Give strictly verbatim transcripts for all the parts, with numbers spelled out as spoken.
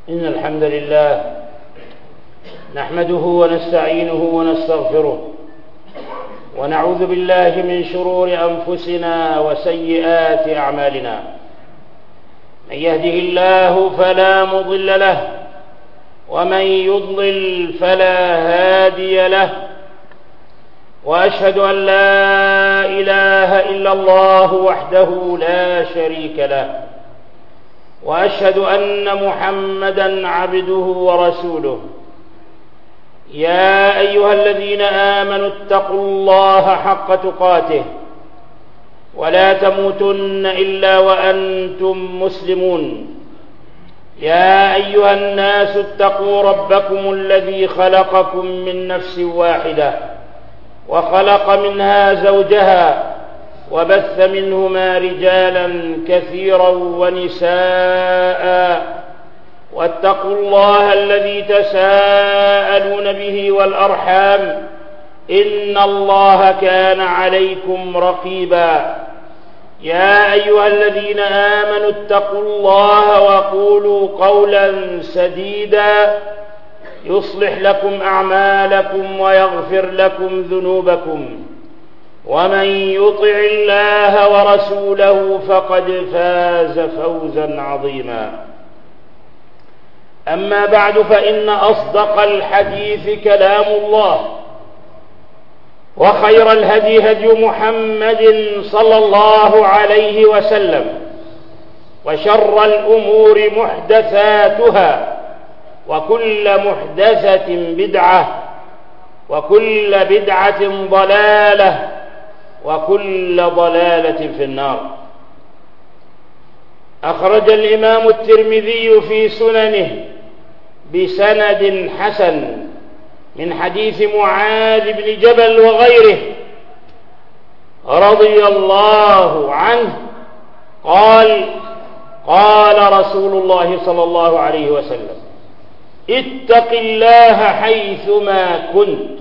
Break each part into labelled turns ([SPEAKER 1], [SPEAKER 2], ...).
[SPEAKER 1] إن الحمد لله نحمده ونستعينه ونستغفره ونعوذ بالله من شرور أنفسنا وسيئات أعمالنا. من يهده الله فلا مضل له ومن يضلل فلا هادي له، وأشهد أن لا إله إلا الله وحده لا شريك له، وأشهد أن محمدًا عبده ورسوله. يا أيها الذين آمنوا اتقوا الله حق تقاته ولا تموتن إلا وأنتم مسلمون. يا أيها الناس اتقوا ربكم الذي خلقكم من نفس واحدة وخلق منها زوجها وبث منهما رجالا كثيرا ونساء، واتقوا الله الذي تساءلون به والأرحام إن الله كان عليكم رقيبا. يا أيها الذين آمنوا اتقوا الله وقولوا قولا سديدا يصلح لكم أعمالكم ويغفر لكم ذنوبكم، ومن يطع الله ورسوله فقد فاز فوزا عظيما. أما بعد، فإن أصدق الحديث كلام الله، وخير الهدي هدي محمد صلى الله عليه وسلم، وشر الأمور محدثاتها، وكل محدثة بدعة، وكل بدعة ضلالة، وكل ضلالة في النار. أخرج الإمام الترمذي في سننه بسند حسن من حديث معاذ بن جبل وغيره رضي الله عنه قال: قال رسول الله صلى الله عليه وسلم: اتق الله حيثما كنت،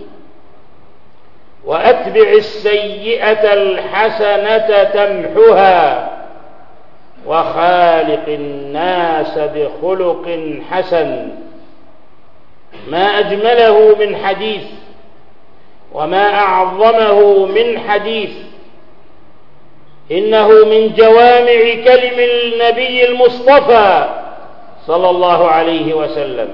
[SPEAKER 1] وأتبع السيئة الحسنة تمحها، وخالق الناس بخلق حسن. ما أجمله من حديث، وما أعظمه من حديث، إنه من جوامع كلم النبي المصطفى صلى الله عليه وسلم.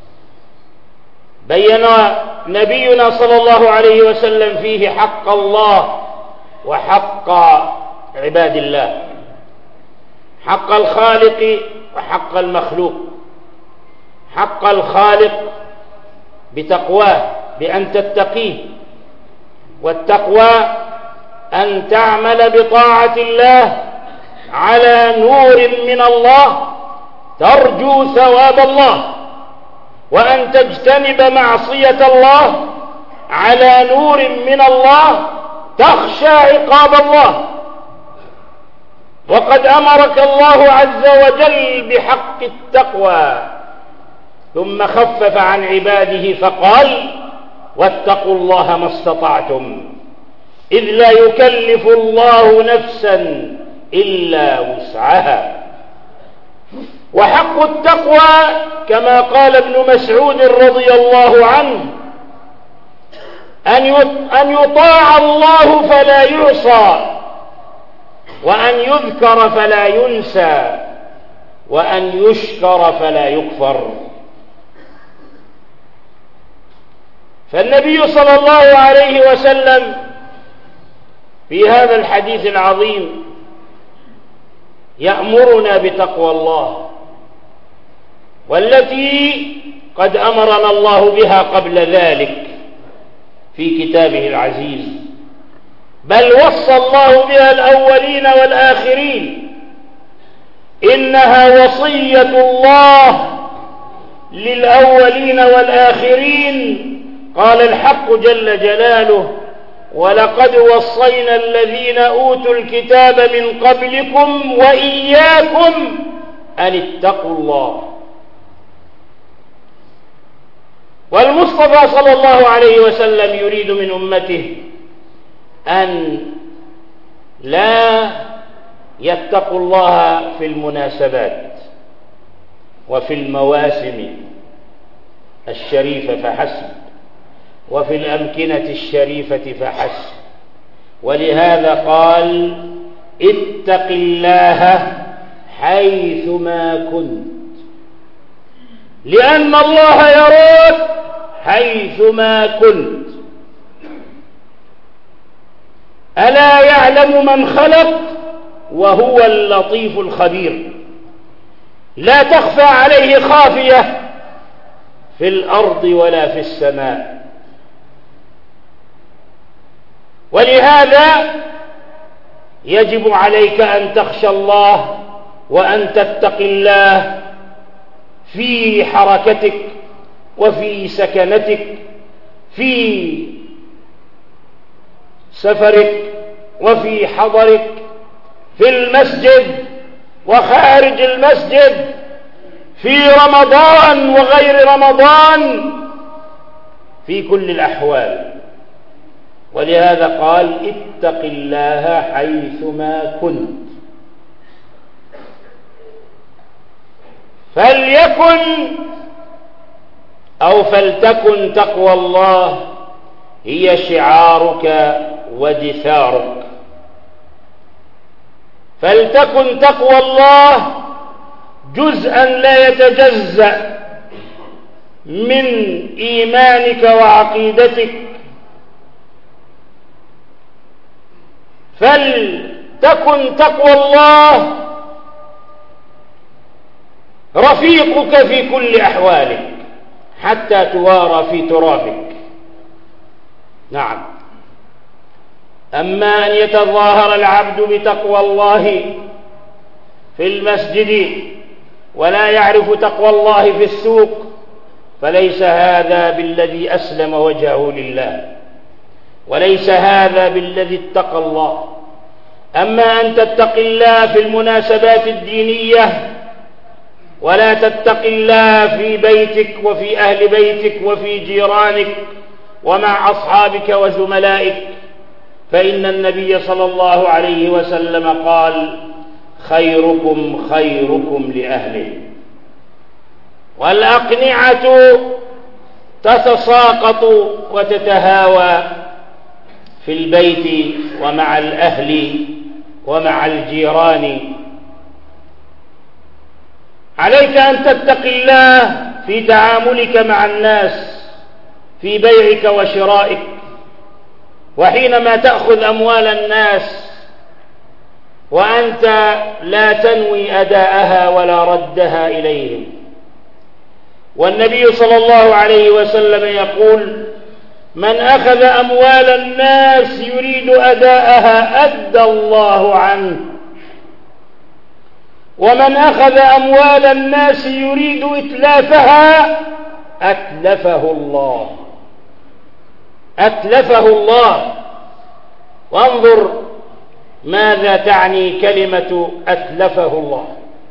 [SPEAKER 1] بين نبينا صلى الله عليه وسلم فيه حق الله وحق عباد الله، حق الخالق وحق المخلوق. حق الخالق بتقواه، بأن تتقيه، والتقوى أن تعمل بطاعة الله على نور من الله ترجو ثواب الله، وأن تجتنب معصية الله على نور من الله تخشى عقاب الله. وقد أمرك الله عز وجل بحق التقوى، ثم خفف عن عباده فقال: واتقوا الله ما استطعتم، إذ لا يكلف الله نفسا إلا وسعها. وحق التقوى كما قال ابن مسعود رضي الله عنه: أن يطاع الله فلا يعصى، وأن يذكر فلا ينسى، وأن يشكر فلا يكفر. فالنبي صلى الله عليه وسلم في هذا الحديث العظيم يأمرنا بتقوى الله، والتي قد أمرنا الله بها قبل ذلك في كتابه العزيز، بل وصى الله بها الأولين والآخرين. إنها وصية الله للأولين والآخرين. قال الحق جل جلاله: ولقد وصينا الذين أوتوا الكتاب من قبلكم وإياكم أن اتقوا الله. والمصطفى صلى الله عليه وسلم يريد من أمته أن لا يتقوا الله في المناسبات، وفي المواسم الشريفة فحسب، وفي الأمكنة الشريفة فحسب. ولهذا قال اتق الله حيثما كنت، لأن الله يراك حيثما كنت. ألا يعلم من خلق وهو اللطيف الخبير. لا تخفى عليه خافية في الأرض ولا في السماء. ولهذا يجب عليك أن تخشى الله وأن تتقي الله في حركتك وفي سكنتك، في سفرك وفي حضرك، في المسجد وخارج المسجد، في رمضان وغير رمضان، في كل الأحوال. ولهذا قال اتق الله حيثما كنت. فليكن أو فلتكن تقوى الله هي شعارك ودثارك. فلتكن تقوى الله جزءا لا يتجزأ من إيمانك وعقيدتك. فلتكن تقوى الله رفيقك في كل أحوالك حتى توارى في ترابك. نعم. أما أن يتظاهر العبد بتقوى الله في المسجد ولا يعرف تقوى الله في السوق فليس هذا بالذي أسلم وجهه لله، وليس هذا بالذي اتقى الله. أما أن تتقي الله في المناسبات الدينية ولا تتقي الله في بيتك وفي أهل بيتك وفي جيرانك ومع أصحابك وزملائك، فإن النبي صلى الله عليه وسلم قال خيركم خيركم لأهله. والأقنعة تتساقط وتتهاوى في البيت ومع الأهل ومع الجيران. عليك أن تتقي الله في تعاملك مع الناس، في بيعك وشرائك، وحينما تأخذ أموال الناس وأنت لا تنوي أداءها ولا ردها إليهم. والنبي صلى الله عليه وسلم يقول من أخذ أموال الناس يريد أداءها أدى الله عنه، ومن أخذ أموال الناس يريد إتلافها أتلفه الله، أتلفه الله. وانظر ماذا تعني كلمة أتلفه الله.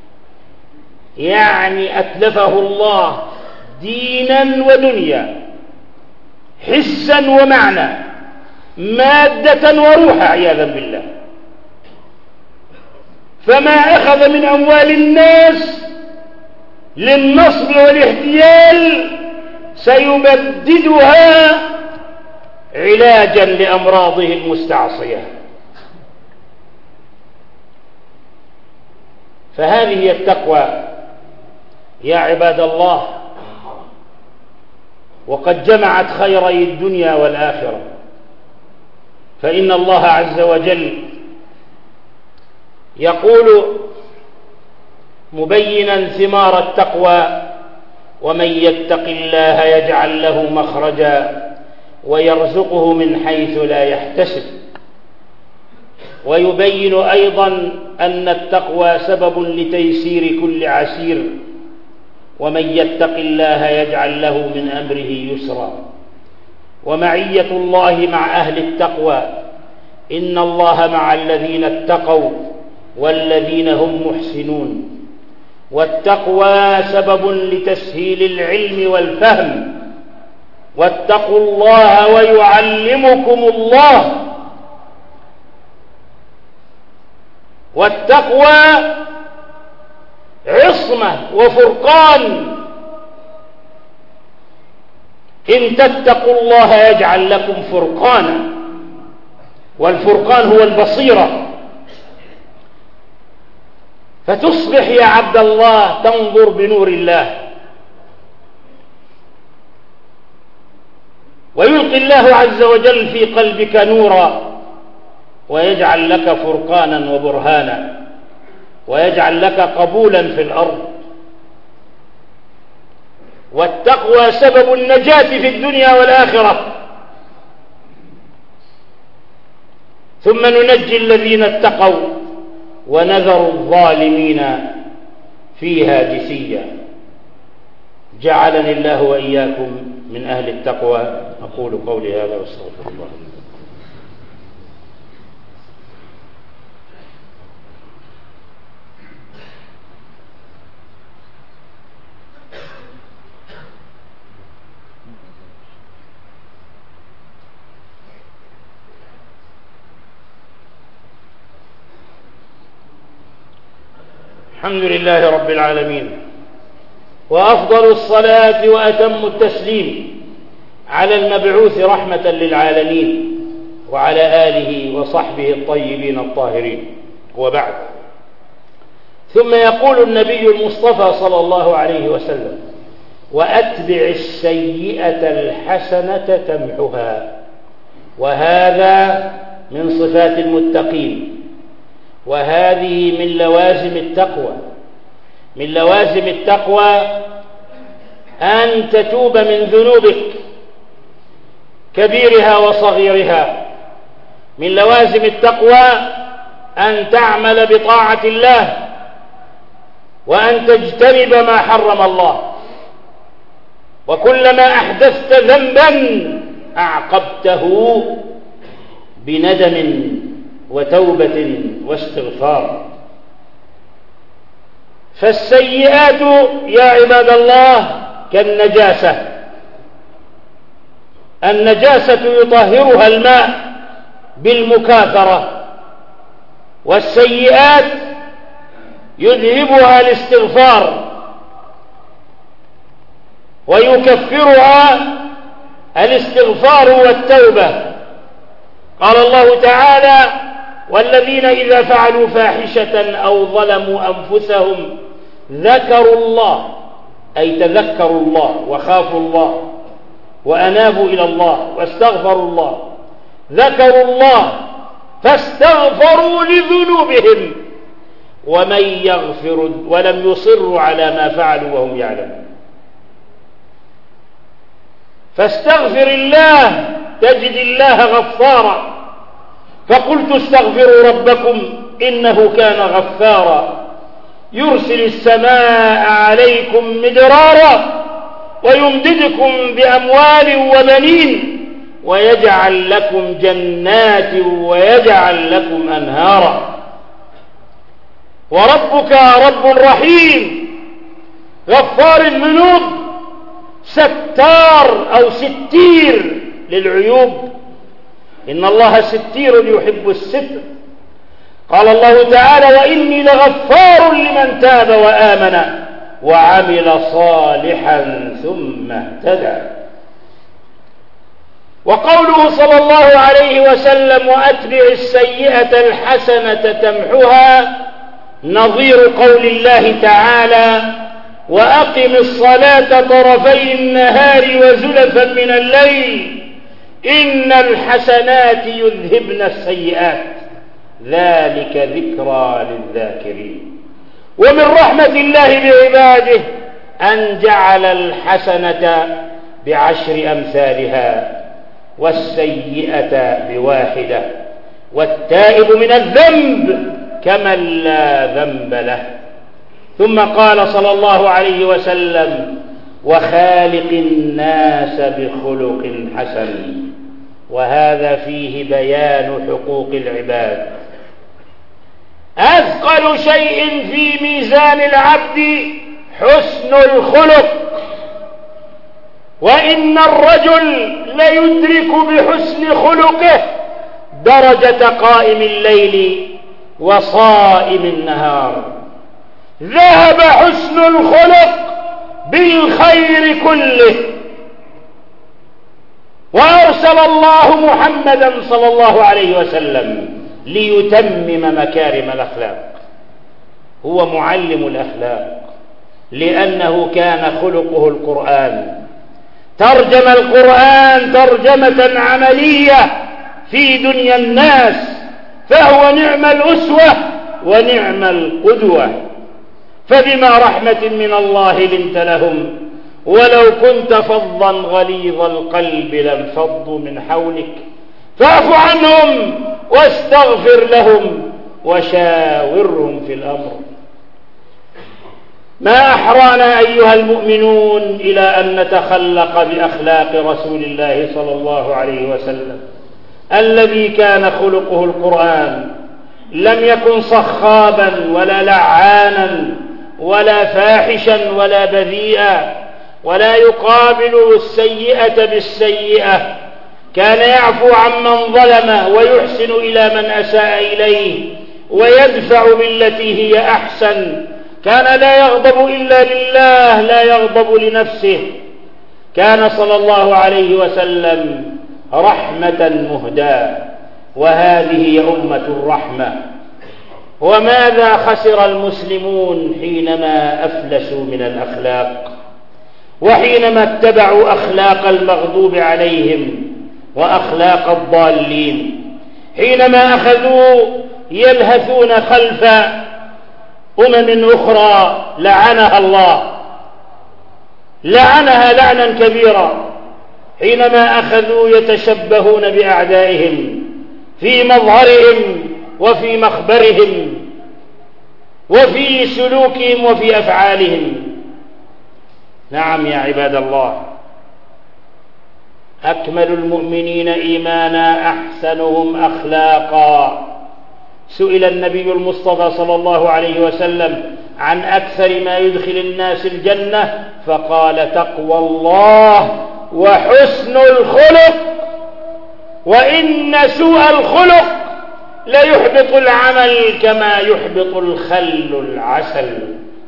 [SPEAKER 1] يعني أتلفه الله دينا ودنيا، حسا ومعنى، مادة وروحا عياذا بالله. فما أخذ من أموال الناس للنصب والاحتيال سيبددها علاجا لأمراضه المستعصية. فهذه هي التقوى يا عباد الله، وقد جمعت خيري الدنيا والآخرة. فإن الله عز وجل يقول مبينا ثمار التقوى ومن يتق الله يجعل له مخرجا ويرزقه من حيث لا يحتسب. ويبين أيضا أن التقوى سبب لتيسير كل عسير، ومن يتق الله يجعل له من أمره يسرا. ومعية الله مع أهل التقوى، إن الله مع الذين اتقوا والذين هم محسنون. والتقوى سبب لتسهيل العلم والفهم. واتقوا الله ويعلمكم الله. والتقوى عصمة وفرقان. إن تتقوا الله يجعل لكم فرقانا، والفرقان هو البصيرة. فتصبح يا عبد الله تنظر بنور الله، ويلقي الله عز وجل في قلبك نورا، ويجعل لك فرقانا وبرهانا، ويجعل لك قبولا في الأرض. والتقوى سبب النجاة في الدنيا والآخرة. ثم ننجي الذين اتقوا ونذر الظالمين فيها جثيا. جعلني الله وإياكم من أهل التقوى. أقول قولي هذا واستغفر الله. الحمد لله رب العالمين، وأفضل الصلاة وأتم التسليم على المبعوث رحمة للعالمين وعلى آله وصحبه الطيبين الطاهرين، وبعد. ثم يقول النبي المصطفى صلى الله عليه وسلم: وأتبع السيئة الحسنة تمحها. وهذا من صفات المتقين، وهذه من لوازم التقوى. من لوازم التقوى أن تتوب من ذنوبك كبيرها وصغيرها. من لوازم التقوى أن تعمل بطاعة الله، وأن تجتنب ما حرم الله. وكلما أحدثت ذنبا أعقبته بندم وتوبة واستغفار. فالسيئات يا عباد الله كالنجاسة. النجاسة يطهرها الماء بالمكاثرة، والسيئات يذهبها الاستغفار ويكفرها الاستغفار والتوبة. قال الله تعالى: والذين إذا فعلوا فاحشة أو ظلموا أنفسهم ذكروا الله، أي تذكروا الله وخافوا الله وأنابوا إلى الله واستغفروا الله. ذكروا الله فاستغفروا لذنوبهم ومن يغفر ولم يصروا على ما فعلوا وهم يعلمون. فاستغفر الله تجد الله غفارا. فقلت استغفروا ربكم إنه كان غفارا يرسل السماء عليكم مدرارا ويمددكم بأموال وبنين ويجعل لكم جنات ويجعل لكم أنهارا. وربك رب رحيم غفار الذنوب ستار أو ستير للعيوب. إن الله ستير يحب الستر. قال الله تعالى: وإني لغفار لمن تاب وآمن وعمل صالحا ثم اهتدى. وقوله صلى الله عليه وسلم: وأتبع السيئة الحسنة تمحها، نظير قول الله تعالى: وأقم الصلاة طرفي النهار وزلفا من الليل إن الحسنات يذهبن السيئات ذلك ذكرى للذاكرين. ومن رحمة الله بعباده أن جعل الحسنة بعشر أمثالها والسيئة بواحدة، والتائب من الذنب كمن لا ذنب له. ثم قال صلى الله عليه وسلم: وخالق الناس بخلق حسن. وهذا فيه بيان حقوق العباد. أثقل شيء في ميزان العبد حسن الخلق، وإن الرجل ليدرك بحسن خلقه درجة قائم الليل وصائم النهار. ذهب حسن الخلق بالخير كله، وأرسل الله محمدا صلى الله عليه وسلم ليتمم مكارم الأخلاق. هو معلم الأخلاق لأنه كان خلقه القرآن، ترجم القرآن ترجمة عملية في دنيا الناس، فهو نعم الأسوة ونعم القدوة. فبما رحمة من الله لنت لهم، ولو كنت فظا غليظ القلب لانفضوا من حولك، فاعف عنهم واستغفر لهم وشاورهم في الأمر. ما أحرانا أيها المؤمنون إلى أن نتخلق بأخلاق رسول الله صلى الله عليه وسلم الذي كان خلقه القرآن. لم يكن صخابا ولا لعانا ولا فاحشا ولا بذيئا، ولا يقابل السيئة بالسيئة، كان يعفو عمن ظلمه ويحسن إلى من أساء إليه ويدفع بالتي هي أحسن. كان لا يغضب إلا لله، لا يغضب لنفسه. كان صلى الله عليه وسلم رحمة مهداة، وهذه هي أمة الرحمة. وماذا خسر المسلمون حينما أفلسوا من الأخلاق، وحينما اتبعوا أخلاق المغضوب عليهم وأخلاق الضالين، حينما أخذوا يلهثون خلف أمم أخرى لعنها الله، لعنها لعنا كبيرا، حينما أخذوا يتشبهون بأعدائهم في مظهرهم وفي مخبرهم وفي سلوكهم وفي أفعالهم. نعم يا عباد الله، أكمل المؤمنين إيمانا أحسنهم أخلاقا. سئل النبي المصطفى صلى الله عليه وسلم عن أكثر ما يدخل الناس الجنة، فقال: تقوى الله وحسن الخلق، وإن سوء الخلق ليحبط العمل كما يحبط الخل العسل.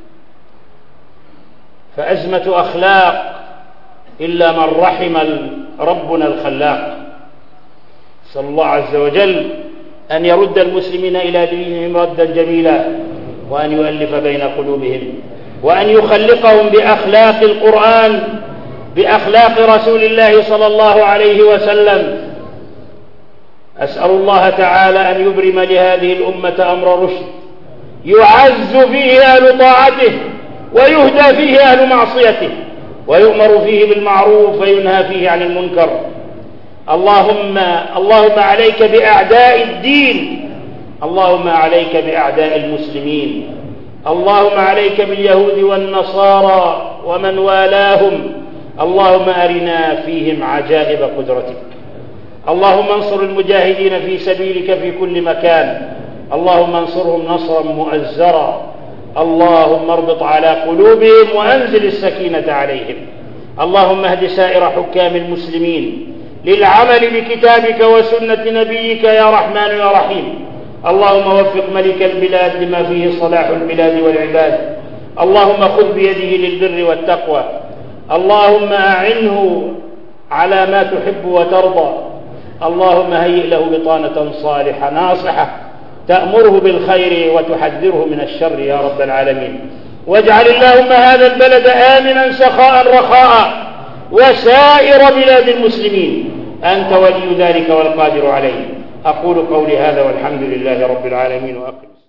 [SPEAKER 1] فأزمة أخلاق إلا من رحم ربنا الخلاق. صلى الله عز وجل أن يرد المسلمين إلى دينهم ردا جميلا، وأن يؤلف بين قلوبهم، وأن يخلقهم بأخلاق القرآن، بأخلاق رسول الله صلى الله عليه وسلم. أسأل الله تعالى أن يبرم لهذه الأمة أمر رشد يعز فيه أهل طاعته ويهدى فيه أهل معصيته، ويؤمر فيه بالمعروف وينهى فيه عن المنكر. اللهم اللهم عليك بأعداء الدين، اللهم عليك بأعداء المسلمين، اللهم عليك باليهود والنصارى ومن والاهم. اللهم أرنا فيهم عجائب قدرتك. اللهم انصر المجاهدين في سبيلك في كل مكان، اللهم انصرهم نصرا مؤزرا. اللهم اربط على قلوبهم وأنزل السكينة عليهم. اللهم اهد سائر حكام المسلمين للعمل بكتابك وسنة نبيك يا رحمن يا رحيم. اللهم وفق ملك البلاد لما فيه صلاح البلاد والعباد. اللهم خذ بيده للبر والتقوى. اللهم أعنه على ما تحب وترضى. اللهم هيئ له بطانة صالحة ناصحة تأمره بالخير وتحذره من الشر يا رب العالمين. واجعل اللهم هذا البلد آمنا سخاء رخاء وسائر بلاد المسلمين، أنت ولي ذلك والقادر عليه. أقول قولي هذا والحمد لله رب العالمين وأقم.